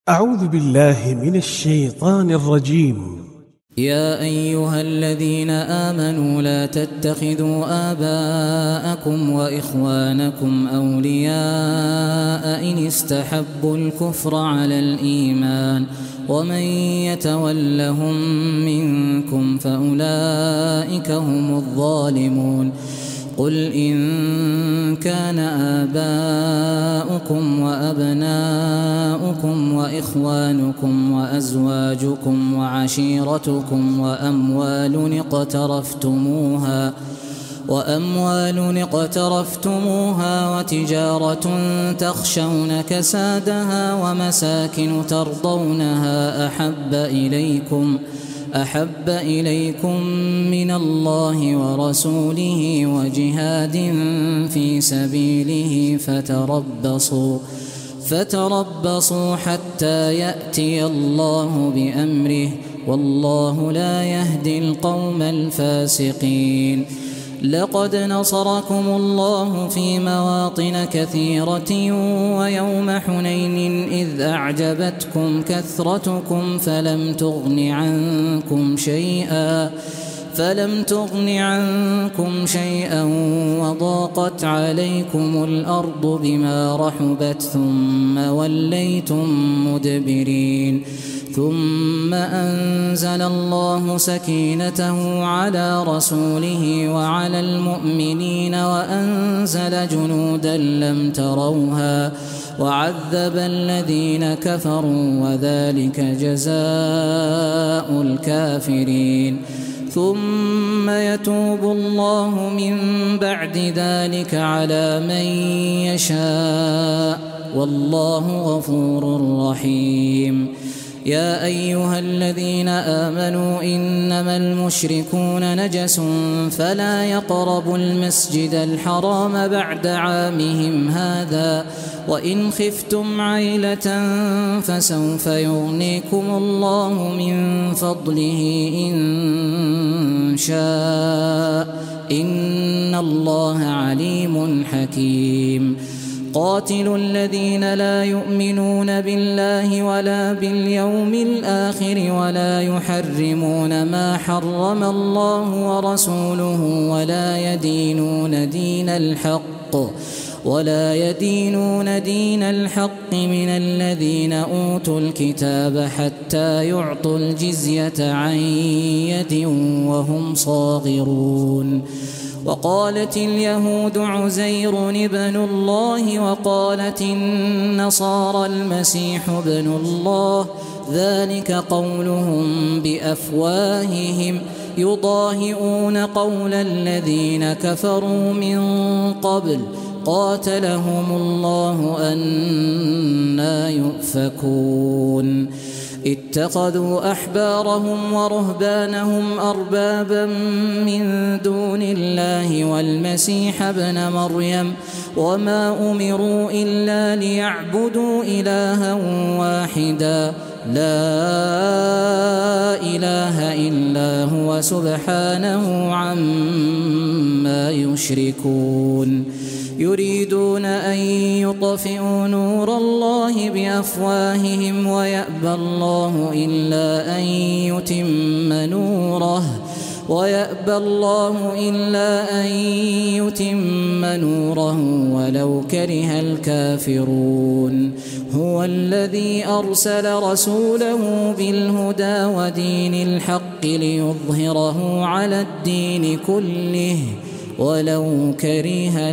أعوذ بالله من الشيطان الرجيم. يا أيها الذين آمنوا لا تتخذوا آباءكم وإخوانكم أولياء إن استحبوا الكفر على الإيمان ومن يتولهم منكم فأولئك هم الظالمون. قل إن كان آباؤكم وأبناؤكم وإخوانكم وأزواجكم وعشيرتكم وأموال اقترفتموها وتجارة تخشون كسادها ومساكن ترضونها أحب إليكم من الله ورسوله وجهاد في سبيله فتربصوا حتى يأتي الله بأمره والله لا يهدي القوم الفاسقين. لقد نصركم الله في مواطن كثيرة ويوم حنين إذ أعجبتكم كثرتكم فلم تغن عنكم شيئا وضاقت عليكم الأرض بما رحبت ثم وليتم مدبرين. ثم أنزل الله سكينته على رسوله وعلى المؤمنين وأنزل جنودا لم تروها وعذب الذين كفروا وذلك جزاء الكافرين. ثم يتوب الله من بعد ذلك على من يشاء والله غفور رحيم. يا أيها الذين آمنوا إنما المشركون نجس فلا يقربوا المسجد الحرام بعد عامهم هذا وإن خفتم عيلة فسوف يغنيكم الله من فضله إن شاء إن الله عليم حكيم. قاتلوا الذين لا يؤمنون بالله ولا باليوم الآخر ولا يحرمون ما حرم الله ورسوله ولا يدينون دين الحق من الذين أوتوا الكتاب حتى يعطوا الجزية عن يد وهم صاغرون. وقالت اليهود عزير ابن الله وقالت النصارى المسيح ابن الله ذلك قولهم بأفواههم يضاهئون قول الذين كفروا من قبل قاتلهم الله أنى يؤفكون. اتخذوا أحبارهم ورهبانهم أربابا من دون الله والمسيح ابن مريم وما أمروا إلا ليعبدوا إلها واحدا لا إله إلا هو سبحانه عما يشركون. يريدون أن يطفئوا نور الله بأفواههم ويأبى الله إلا أن يتم نوره ولو كره الكافرون. هو الذي أرسل رسوله بالهدى ودين الحق ليظهره على الدين كله ولو كره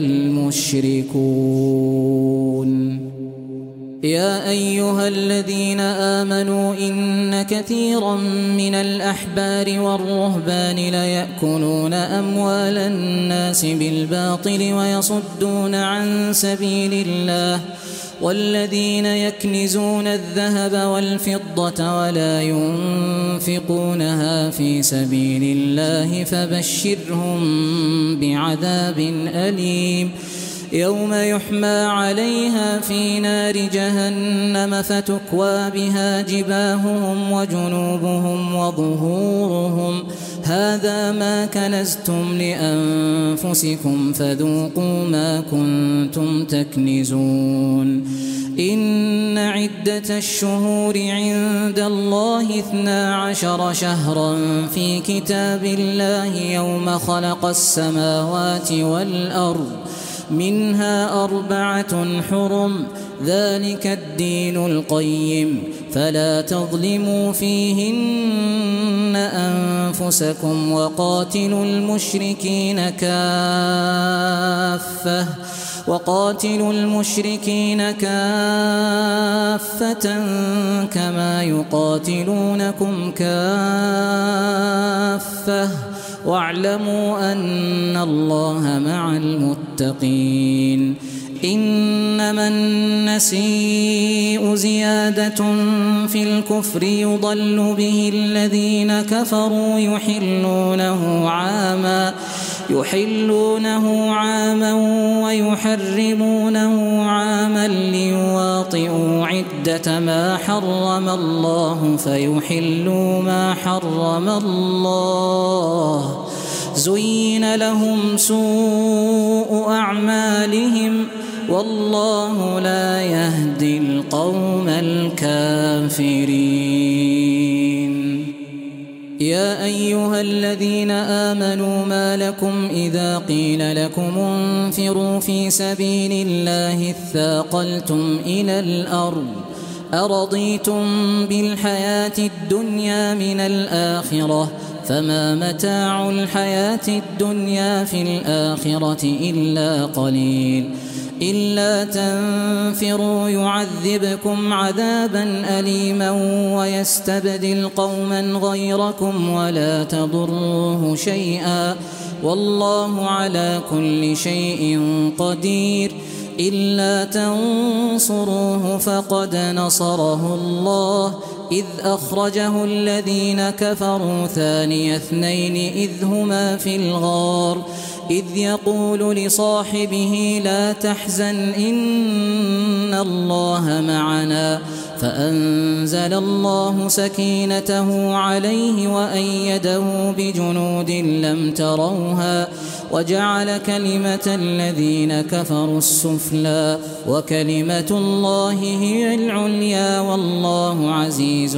المشركون. يا أيها الذين آمنوا إن كثيرا من الأحبار والرهبان ليأكلون أموال الناس بالباطل ويصدون عن سبيل الله والذين يكنزون الذهب والفضة ولا ينفقونها في سبيل الله فبشرهم بعذاب أليم. يوم يحمى عليها في نار جهنم فتكوى بها جباههم وجنوبهم وظهورهم هذا ما كنزتم لأنفسكم فذوقوا ما كنتم تكنزون إن عدة الشهور عند الله 12 شهرا في كتاب الله يوم خلق السماوات والأرض منها 4 حرم ذلك الدين القيم فلا تظلموا فيهن أنفسكم وقاتلوا المشركين كافة كما يقاتلونكم كافة واعلموا أن الله مع المتقين إنما النسيء زيادة في الكفر يضل به الذين كفروا يحلونه عاما ويحرمونه عاما ليواطئوا عدة ما حرم الله فيحلوا ما حرم الله زين لهم سوء أعمالهم والله لا يهدي القوم الكافرين يا أيها الذين آمنوا ما لكم إذا قيل لكم انفروا في سبيل الله اثاقلتم إلى الأرض أرضيتم بالحياة الدنيا من الآخرة فما متاع الحياة الدنيا في الآخرة إلا قليل إلا تنفروا يعذبكم عذابا أليما ويستبدل قوما غيركم ولا تضروه شيئا والله على كل شيء قدير إلا تنصروه فقد نصره الله إذ أخرجه الذين كفروا ثاني اثنين إذ هما في الغار إذ يقول لصاحبه لا تحزن إن الله معنا فأنزل الله سكينته عليه وأيده بجنود لم تروها وجعل كلمة الذين كفروا السفلى وكلمة الله هي العليا والله عزيز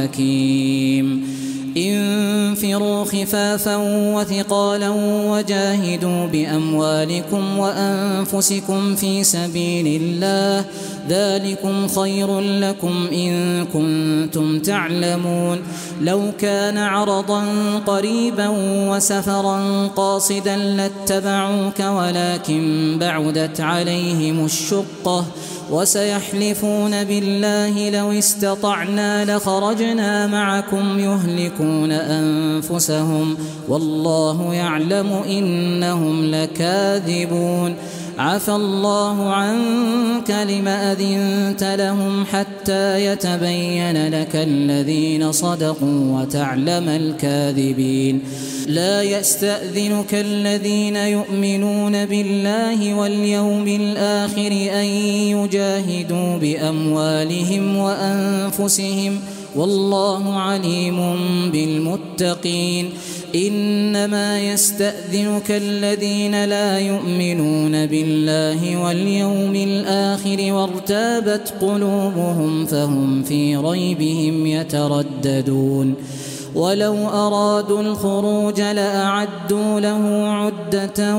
حكيم انفروا خفافا وثقالا وجاهدوا بأموالكم وأنفسكم في سبيل الله ذلكم خير لكم إن كنتم تعلمون لو كان عرضا قريبا وسفرا قاصدا لاتبعوك ولكن بعدت عليهم الشقة وسيحلفون بالله لو استطعنا لخرجنا معكم يهلكون أنفسهم والله يعلم إنهم لكاذبون عفى الله عنك لم أذنت لهم حتى يتبين لك الذين صدقوا وتعلم الكاذبين لا يستأذنك الذين يؤمنون بالله واليوم الآخر أن يجاهدوا بأموالهم وأنفسهم والله عليم بالمتقين إنما يستأذنك الذين لا يؤمنون بالله واليوم الآخر وارتابت قلوبهم فهم في ريبهم يترددون ولو أرادوا الخروج لأعدوا له عدة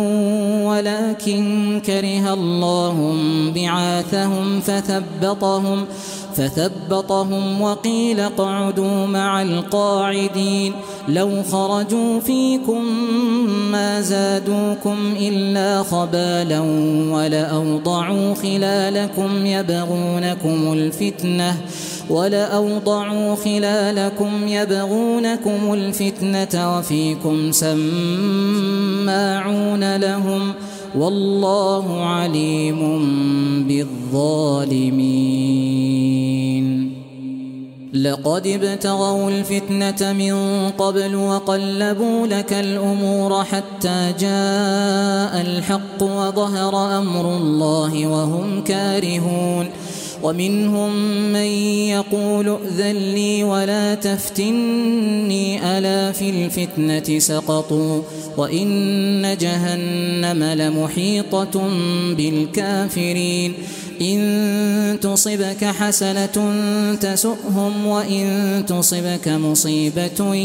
ولكن كره الله بعاثهم فثبطهم وقيل اقعدوا مع القاعدين لو خرجوا فيكم ما زادوكم إلا خبالا ولأوضعوا خلالكم يبغونكم الفتنة وفيكم سماعون لهم والله عليم بالظالمين لقد ابتغوا الفتنة من قبل وقلبوا لك الأمور حتى جاء الحق وظهر أمر الله وهم كارهون ومنهم من يقول ائذن لي ولا تفتني ألا في الفتنة سقطوا وإن جهنم لمحيطة بالكافرين إن تصبك حسنة تسؤهم وإن تصبك مصيبة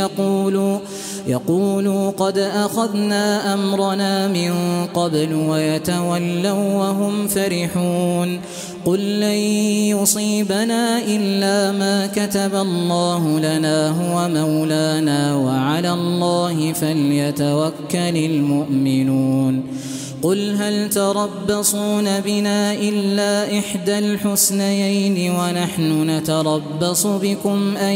يقولوا قد أخذنا أمرنا من قبل ويتولوا وهم فرحون قل لن يصيبنا إلا ما كتب الله لنا هو مولانا وعلى الله فليتوكل المؤمنون قل هل تربصون بنا إلا إحدى الحسنيين ونحن نتربص بكم أن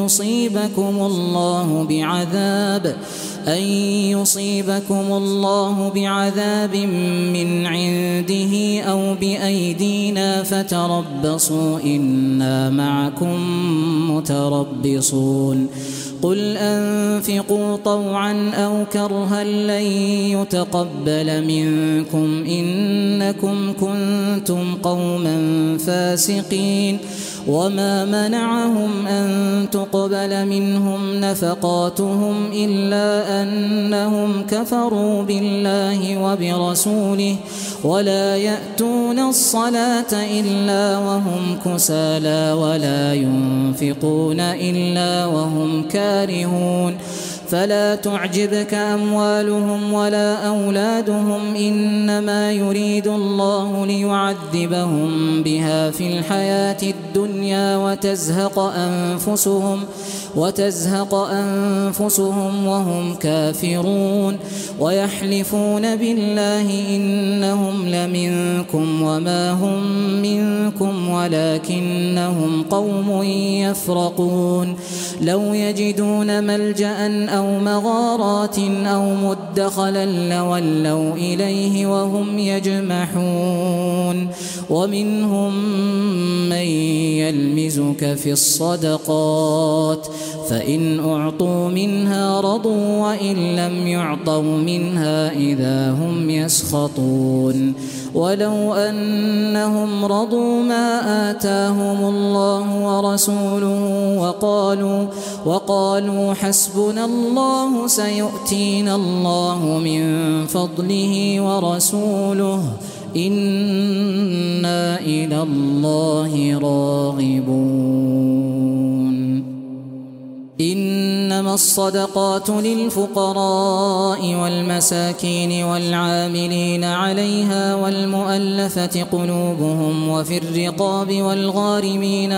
يصيبكم الله بعذاب من عنده أو بأيدينا فتربصوا إنا معكم متربصون قل أنفقوا طوعا أو كرها لن يتقبل منكم إنكم كنتم قوما فاسقين وما منعهم أن تقبل منهم نفقاتهم إلا أنهم كفروا بالله وبرسوله ولا يأتون الصلاة إلا وهم كسالى ولا ينفقون إلا وهم كارهون فلا تعجبك أموالهم ولا أولادهم إنما يريد الله ليعذبهم بها في الحياة الدنيا وتزهق أنفسهم وهم كافرون ويحلفون بالله إنهم لمنكم وما هم منكم ولكنهم قوم يفرقون لو يجدون ملجأ أو مغارات أو مدخلا لولوا إليه وهم يجمحون ومنهم من يلمزك في الصدقات فإن أعطوا منها رضوا وإن لم يعطوا منها إذا هم يسخطون ولو أنهم رضوا ما آتاهم الله ورسوله وقالوا حسبنا الله سيؤتينا الله من فضله ورسوله إنا إلى الله راغبون إنما الصدقات للفقراء والمساكين والعاملين عليها والمؤلفة قلوبهم وفي الرقاب والغارمين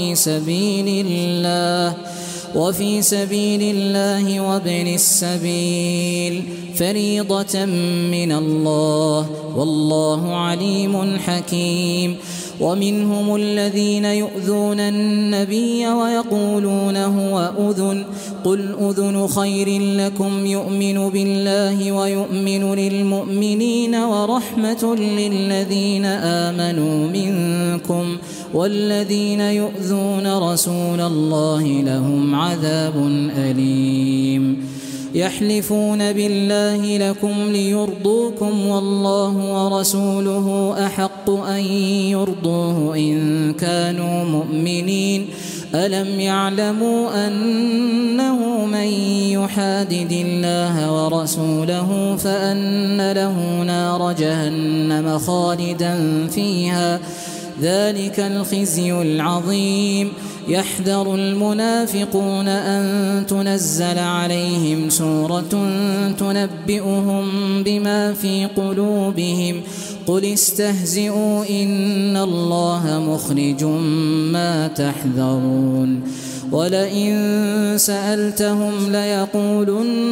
وفي سبيل الله وابن السبيل فريضة من الله والله عليم حكيم ومنهم الذين يؤذون النبي ويقولون هو أذن قل أذن خير لكم يؤمن بالله ويؤمن للمؤمنين ورحمة للذين آمنوا منكم والذين يؤذون رسول الله لهم عذاب أليم يحلفون بالله لكم ليرضوكم والله ورسوله أحق أن يرضوه إن كانوا مؤمنين ألم يعلموا أنه من يحادد الله ورسوله فأن له نار جهنم خالدا فيها ذلك الخزي العظيم يحذر المنافقون أن تنزل عليهم سورة تنبئهم بما في قلوبهم قل استهزئوا إن الله مخرج ما تحذرون ولئن سألتهم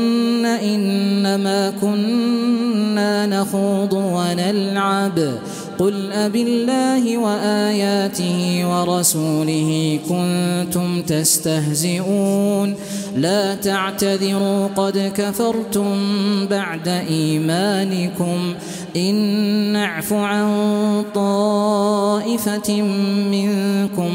ليقولن إنما كنا نخوض ونلعب قل أبالله وآياته ورسوله كنتم تستهزئون لا تعتذروا قد كفرتم بعد إيمانكم إن نعف عن طائفة منكم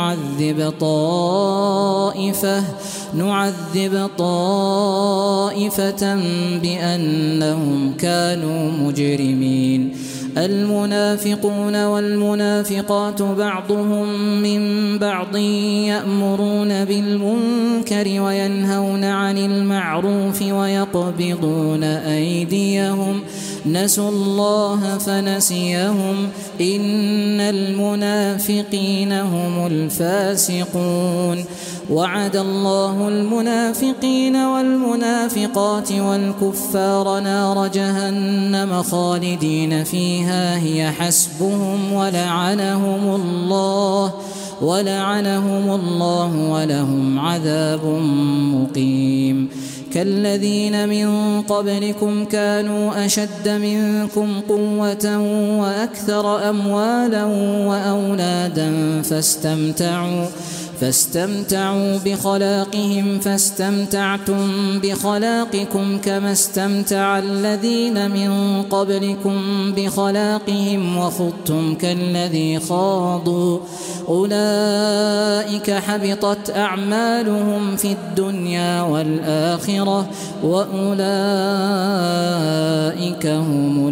نعذب طائفة بأنهم كانوا مجرمين المنافقون والمنافقات بعضهم من بعض يأمرون بالمنكر وينهون عن المعروف ويقبضون أيديهم نسوا الله فنسيهم إن المنافقين هم الفاسقون وعد الله المنافقين والمنافقات والكفار نار جهنم خالدين فيها هي حسبهم ولعنهم الله ولهم عذاب مقيم كالذين من قبلكم كانوا أشد منكم قوة وأكثر أموالا وأولادا فاستمتعوا بخلاقهم فاستمتعتم بخلاقكم كما استمتع الذين من قبلكم بخلاقهم وخضتم كالذي خاضوا أولئك حبطت أعمالهم في الدنيا والآخرة وأولئك هم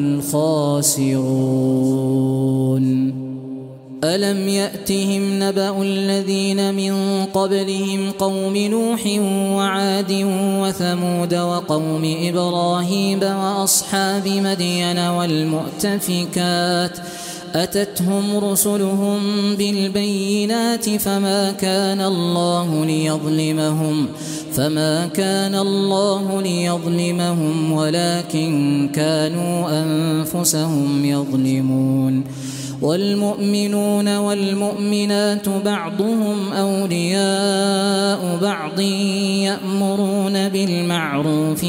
الخاسرون ألم يأتهم نبأ الذين من قبلهم قوم نوح وعاد وثمود وقوم إبراهيم وأصحاب مدين والمؤتفكات أتتهم رسلهم بالبينات فما كان الله ليظلمهم ولكن كانوا أنفسهم يظلمون والمؤمنون والمؤمنات بعضهم أولياء بعض يأمرون بالمعروف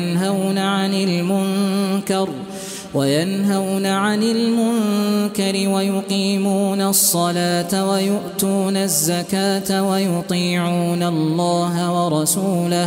وينهون عن المنكر ويقيمون الصلاة ويؤتون الزكاة ويطيعون الله ورسوله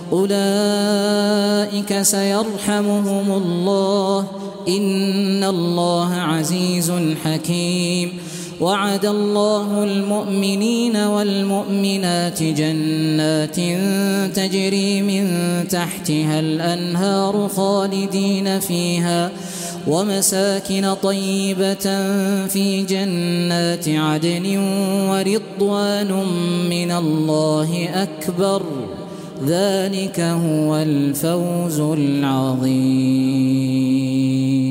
أولئك سيرحمهم الله إن الله عزيز حكيم وعد الله المؤمنين والمؤمنات جنات تجري من تحتها الأنهار خالدين فيها ومساكن طيبة في جنات عدن ورضوان من الله أكبر ذلك هو الفوز العظيم